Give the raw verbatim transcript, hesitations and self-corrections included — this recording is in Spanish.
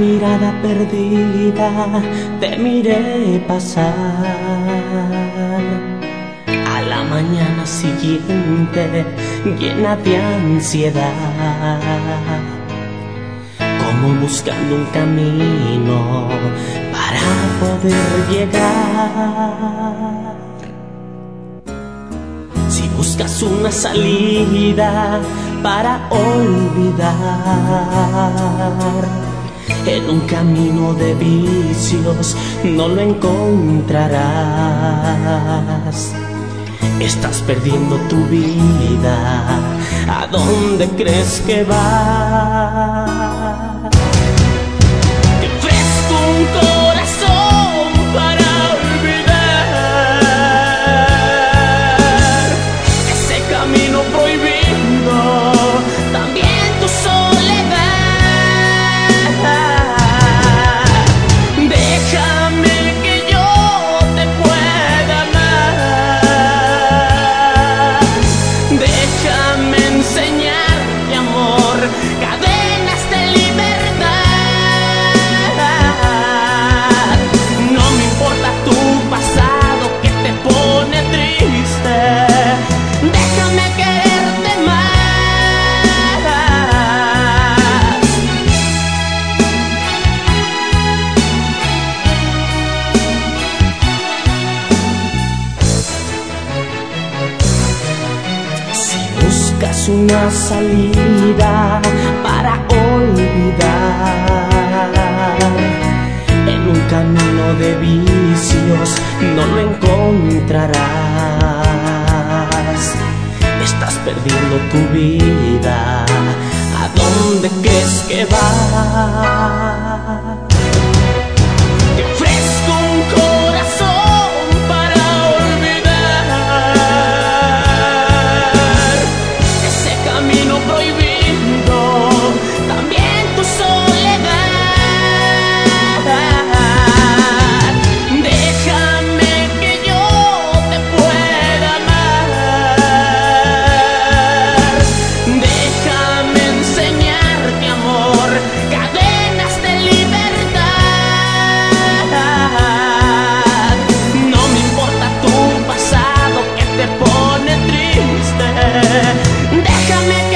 mirada perdida te miré pasar. A la mañana siguiente llena de ansiedad, como buscando un camino para poder llegar. Si buscas una salida para olvidar, en un camino de vicios no lo encontrarás. Estás perdiendo tu vida, ¿a dónde crees que vas? Te ofrezco un corazón para olvidar ese camino prohibido, también tu soledad. Déjame que yo te pueda amar, déjame enseñarte amor, cadenas de libertad. No me importa tu pasado que te pone triste, déjame quererte más. Si buscas una salida para olvidar, en un camino de vicios no lo encontrarás. Estás perdiendo tu vida, ¿a dónde crees que vas? Te ofrezco un corazón para olvidar ese camino prohibido, también tu soledad. Déjame que yo te pueda amar, déjame enseñarte amor, cadenas de libertad. No me importa tu pasado que te pone triste, déjame